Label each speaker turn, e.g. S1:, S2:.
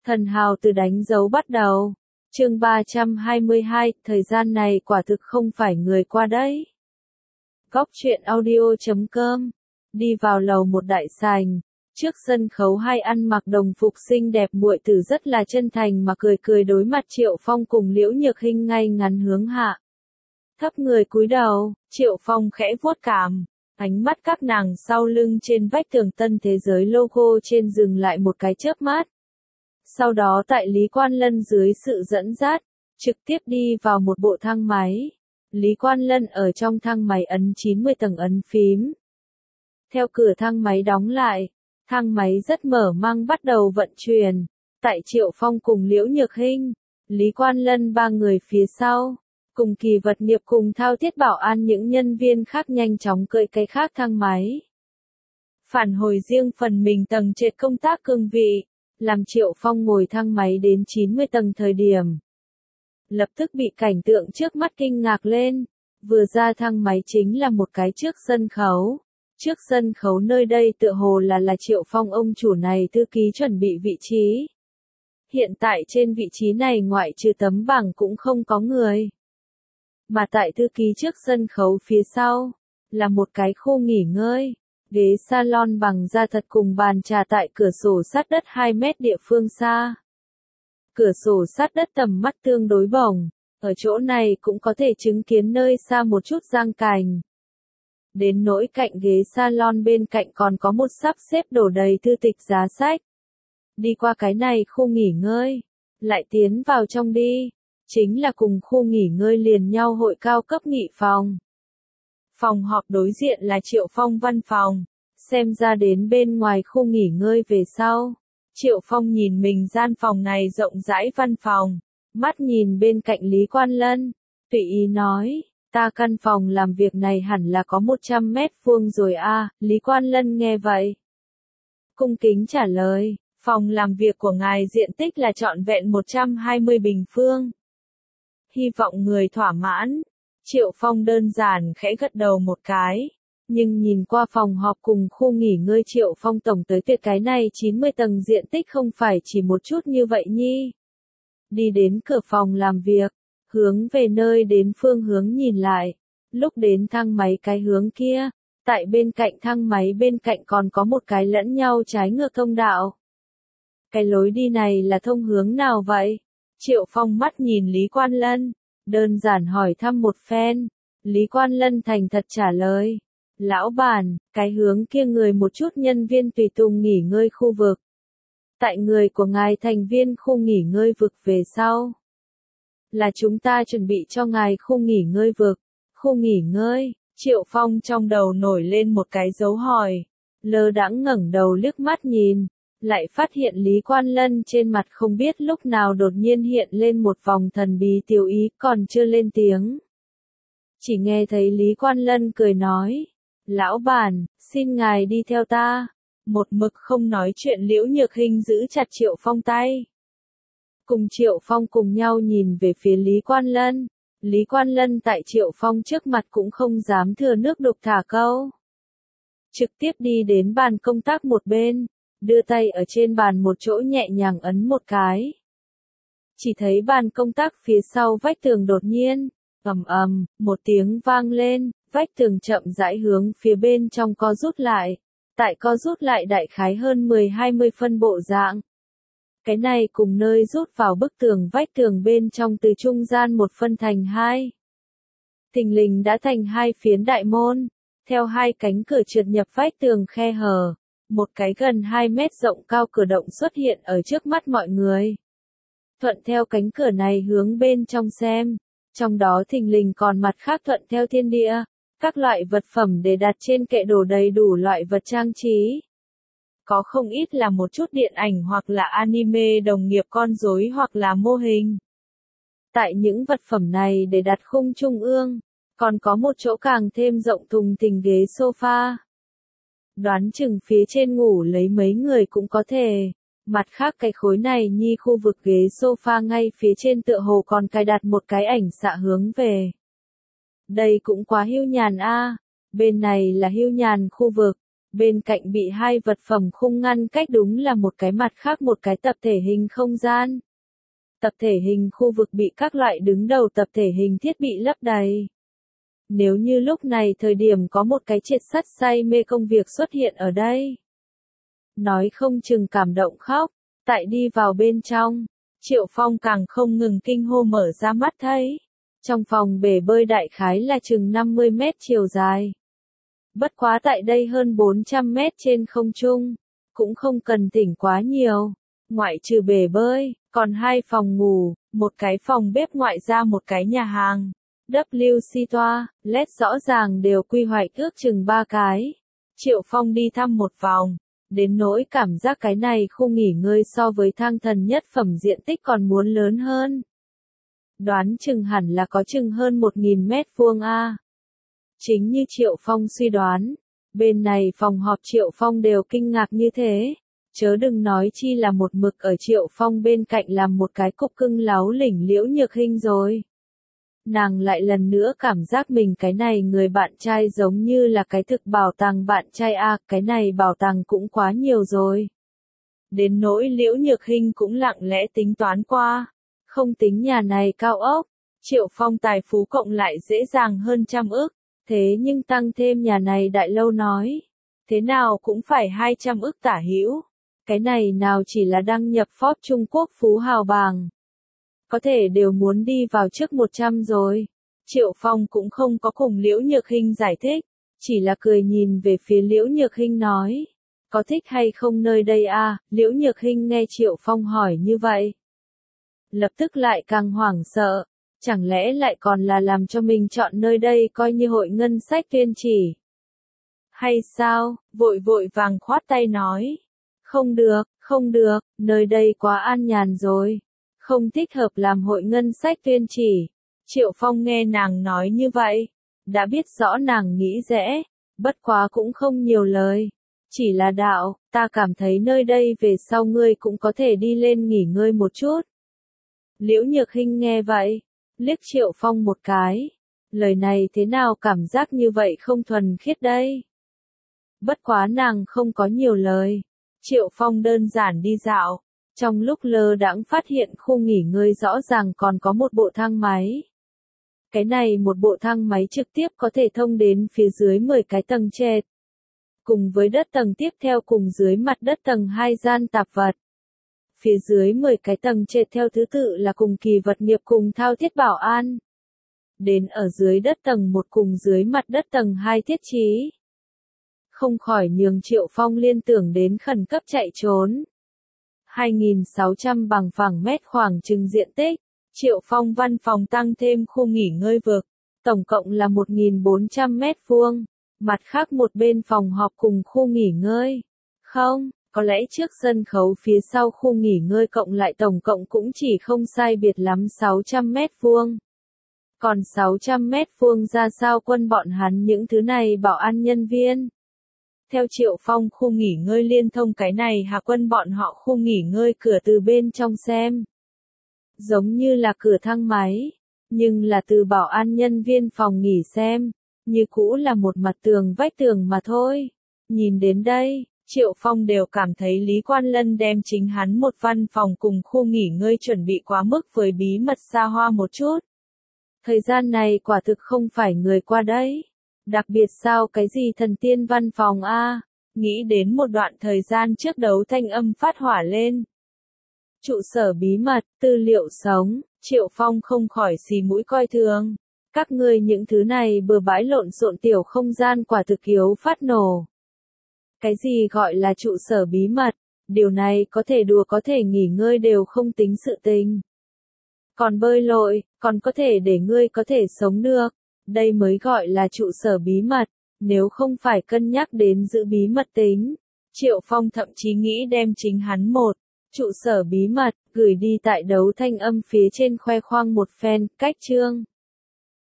S1: Thần hào từ đánh dấu bắt đầu. Chương 322, thời gian này quả thực không phải người qua đấy. Góc truyện audio.com. Đi vào lầu một đại sảnh, trước sân khấu hai ăn mặc đồng phục xinh đẹp muội tử rất là chân thành mà cười cười đối mặt Triệu Phong cùng Liễu Nhược Hinh ngay ngắn hướng hạ. Thấp người cúi đầu, Triệu Phong khẽ vuốt cảm, ánh mắt các nàng sau lưng trên vách tường Tân Thế Giới logo trên dừng lại một cái chớp mắt. Sau đó tại Lý Quan Lân dưới sự dẫn dắt, trực tiếp đi vào một bộ thang máy. Lý Quan Lân ở trong thang máy ấn 90 tầng ấn phím. Theo cửa thang máy đóng lại, thang máy rất mở mang bắt đầu vận chuyển. Tại Triệu Phong cùng Liễu Nhược Hinh, Lý Quan Lân ba người phía sau, cùng Kỳ Vật Nghiệp cùng thao thiết bảo an những nhân viên khác nhanh chóng cơi cái khác thang máy. Phản hồi riêng phần mình tầng trệt công tác cương vị, làm Triệu Phong ngồi thang máy đến 90 tầng thời điểm. Lập tức bị cảnh tượng trước mắt kinh ngạc lên, vừa ra thang máy chính là một cái trước sân khấu. Trước sân khấu nơi đây tựa hồ là Triệu Phong ông chủ này thư ký chuẩn bị vị trí. Hiện tại trên vị trí này ngoại trừ tấm bảng cũng không có người. Mà tại thư ký trước sân khấu phía sau, là một cái khu nghỉ ngơi, ghế salon bằng da thật cùng bàn trà tại cửa sổ sát đất 2 mét địa phương xa. Cửa sổ sát đất tầm mắt tương đối bổng, ở chỗ này cũng có thể chứng kiến nơi xa một chút giang cành. Đến nỗi cạnh ghế salon bên cạnh còn có một sắp xếp đổ đầy thư tịch giá sách. Đi qua cái này khu nghỉ ngơi, lại tiến vào trong đi, chính là cùng khu nghỉ ngơi liền nhau hội cao cấp nghị phòng. Phòng họp đối diện là Triệu Phong văn phòng, xem ra đến bên ngoài khu nghỉ ngơi về sau. Triệu Phong nhìn mình gian phòng này rộng rãi văn phòng, mắt nhìn bên cạnh Lý Quan Lân, tùy ý nói, ta căn phòng làm việc này hẳn là có 100 mét vuông rồi a. Lý Quan Lân nghe vậy, cung kính trả lời, phòng làm việc của ngài diện tích là trọn vẹn 120 bình phương. Hy vọng người thỏa mãn. Triệu Phong đơn giản khẽ gật đầu một cái, nhưng nhìn qua phòng họp cùng khu nghỉ ngơi Triệu Phong tổng tới tuyệt cái này 90 tầng diện tích không phải chỉ một chút như vậy nhi. Đi đến cửa phòng làm việc, hướng về nơi đến phương hướng nhìn lại, lúc đến thang máy cái hướng kia, tại bên cạnh thang máy bên cạnh còn có một cái lẫn nhau trái ngược thông đạo. Cái lối đi này là thông hướng nào vậy? Triệu Phong mắt nhìn Lý Quan Lân, đơn giản hỏi thăm một phen. Lý Quan Lân thành thật trả lời, lão bản, cái hướng kia người một chút nhân viên tùy tùng nghỉ ngơi khu vực. Tại người của ngài thành viên khu nghỉ ngơi vực về sau. Là chúng ta chuẩn bị cho ngài khu nghỉ ngơi vực, khu nghỉ ngơi. Triệu Phong trong đầu nổi lên một cái dấu hỏi, lơ đãng ngẩng đầu liếc mắt nhìn, lại phát hiện Lý Quan Lân trên mặt không biết lúc nào đột nhiên hiện lên một vòng thần bí tiêu ý, còn chưa lên tiếng. Chỉ nghe thấy Lý Quan Lân cười nói, lão bản, xin ngài đi theo ta. Một mực không nói chuyện Liễu Nhược Hinh giữ chặt Triệu Phong tay. Cùng Triệu Phong cùng nhau nhìn về phía Lý Quan Lân. Lý Quan Lân tại Triệu Phong trước mặt cũng không dám thừa nước đục thả câu. Trực tiếp đi đến bàn công tác một bên, đưa tay ở trên bàn một chỗ nhẹ nhàng ấn một cái. Chỉ thấy bàn công tác phía sau vách tường đột nhiên, ầm ầm, một tiếng vang lên, vách tường chậm rãi hướng phía bên trong co rút lại. Tại co rút lại đại khái hơn 10-20 phân bộ dạng. Cái này cùng nơi rút vào bức tường vách tường bên trong từ trung gian một phân thành hai. Thình lình đã thành hai phiến đại môn, theo hai cánh cửa trượt nhập vách tường khe hở, một cái gần 2 mét rộng cao cửa động xuất hiện ở trước mắt mọi người. Thuận theo cánh cửa này hướng bên trong xem, trong đó thình lình còn mặt khác thuận theo thiên địa. Các loại vật phẩm để đặt trên kệ đổ đầy đủ loại vật trang trí. Có không ít là một chút điện ảnh hoặc là anime đồng nghiệp con rối hoặc là mô hình. Tại những vật phẩm này để đặt khung trung ương, còn có một chỗ càng thêm rộng thùng thình ghế sofa. Đoán chừng phía trên ngủ lấy mấy người cũng có thể. Mặt khác cái khối này nhi khu vực ghế sofa ngay phía trên tựa hồ còn cài đặt một cái ảnh xạ hướng về. Đây cũng quá hưu nhàn a. Bên này là hưu nhàn khu vực, Bên cạnh bị hai vật phẩm khung ngăn cách đúng là một cái mặt khác một cái tập thể hình không gian. Tập thể hình khu vực bị các loại đứng đầu tập thể hình thiết bị lấp đầy. Nếu như lúc này thời điểm có một cái triệt sắt say mê công việc xuất hiện ở đây, nói không chừng cảm động khóc. Tại đi vào bên trong, Triệu Phong càng không ngừng kinh hô mở ra mắt thấy. Trong phòng bể bơi đại khái là chừng 50 mét chiều dài. Bất quá tại đây hơn 400 mét trên không trung, cũng không cần tỉnh quá nhiều. Ngoại trừ bể bơi, còn 2 phòng ngủ, một cái phòng bếp ngoại ra một cái nhà hàng. WC toa, LED rõ ràng đều quy hoạch ước chừng 3 cái. Triệu Phong đi thăm một vòng, đến nỗi cảm giác cái này khu nghỉ ngơi so với Thang Thần nhất phẩm diện tích còn muốn lớn hơn. Đoán chừng hẳn là có chừng hơn 1.000 mét vuông a. Chính như Triệu Phong suy đoán, bên này phòng họp Triệu Phong đều kinh ngạc như thế. Chớ đừng nói chi là một mực ở Triệu Phong bên cạnh làm một cái cục cưng láu lỉnh Liễu Nhược Hinh rồi. Nàng lại lần nữa cảm giác mình cái này người bạn trai giống như là cái thực bảo tàng bạn trai a, cái này bảo tàng cũng quá nhiều rồi. Đến nỗi Liễu Nhược Hinh cũng lặng lẽ tính toán qua, không tính nhà này cao ốc, Triệu Phong tài phú cộng lại dễ dàng hơn 100 ức, thế nhưng tăng thêm nhà này đại lâu nói, thế nào cũng phải 200 ức tả hữu. Cái này nào chỉ là đăng nhập Forbes Trung Quốc phú hào bảng, có thể đều muốn đi vào trước 100 rồi. Triệu Phong cũng không có cùng Liễu Nhược Hinh giải thích, chỉ là cười nhìn về phía Liễu Nhược Hinh nói, có thích hay không nơi đây a? Liễu Nhược Hinh nghe Triệu Phong hỏi như vậy, lập tức lại càng hoảng sợ, chẳng lẽ lại còn là làm cho mình chọn nơi đây coi như hội ngân sách tuyên chỉ. Hay sao, vội vội vàng khoát tay nói, không được, nơi đây quá an nhàn rồi. Không thích hợp làm hội ngân sách tuyên chỉ. Triệu Phong nghe nàng nói như vậy, đã biết rõ nàng nghĩ rẽ, bất quá cũng không nhiều lời. Chỉ là đạo, ta cảm thấy nơi đây về sau ngươi cũng có thể đi lên nghỉ ngơi một chút. Liễu Nhược Hinh nghe vậy, liếc Triệu Phong một cái. Lời này thế nào cảm giác như vậy không thuần khiết đây? Bất quá nàng không có nhiều lời. Triệu Phong đơn giản đi dạo. Trong lúc lơ đãng phát hiện khu nghỉ ngơi rõ ràng còn có một bộ thang máy. Cái này một bộ thang máy trực tiếp có thể thông đến phía dưới 10 cái tầng trệt. Cùng với đất tầng tiếp theo cùng dưới mặt đất tầng 2 gian tạp vật. Phía dưới 10 cái tầng trệt theo thứ tự là cùng kỳ vật nghiệp cùng thao thiết bảo an. Đến ở dưới đất tầng 1 cùng dưới mặt đất tầng 2 thiết trí. Không khỏi nhường Triệu Phong liên tưởng đến khẩn cấp chạy trốn. 2.600 bằng phẳng mét khoảng chừng diện tích, Triệu Phong văn phòng tăng thêm khu nghỉ ngơi vực, tổng cộng là 1.400 mét vuông, mặt khác một bên phòng họp cùng khu nghỉ ngơi. Không, có lẽ trước sân khấu phía sau khu nghỉ ngơi cộng lại tổng cộng cũng chỉ không sai biệt lắm 600 mét vuông. Còn 600 mét vuông ra sao quân bọn hắn những thứ này bảo an nhân viên. Theo Triệu Phong khu nghỉ ngơi liên thông cái này hạ quân bọn họ khu nghỉ ngơi cửa từ bên trong xem. Giống như là cửa thang máy, nhưng là từ bảo an nhân viên phòng nghỉ xem, như cũ là một mặt tường vách tường mà thôi. Nhìn đến đây, Triệu Phong đều cảm thấy Lý Quan Lân đem chính hắn một văn phòng cùng khu nghỉ ngơi chuẩn bị quá mức với bí mật xa hoa một chút. Thời gian này quả thực không phải người qua đấy. Đặc biệt sao cái gì thần tiên văn phòng a? Nghĩ đến một đoạn thời gian trước đấu thanh âm phát hỏa lên. Trụ sở bí mật, tư liệu sống, Triệu Phong không khỏi xì mũi coi thường. Các ngươi những thứ này bừa bãi lộn xộn tiểu không gian quả thực yếu phát nổ. Cái gì gọi là trụ sở bí mật, điều này có thể đùa có thể nghỉ ngơi đều không tính sự tình. Còn bơi lội, còn có thể để ngươi có thể sống được. Đây mới gọi là trụ sở bí mật, nếu không phải cân nhắc đến giữ bí mật tính. Triệu Phong thậm chí nghĩ đem chính hắn một trụ sở bí mật, gửi đi tại đấu thanh âm phía trên khoe khoang một phen, cách chương.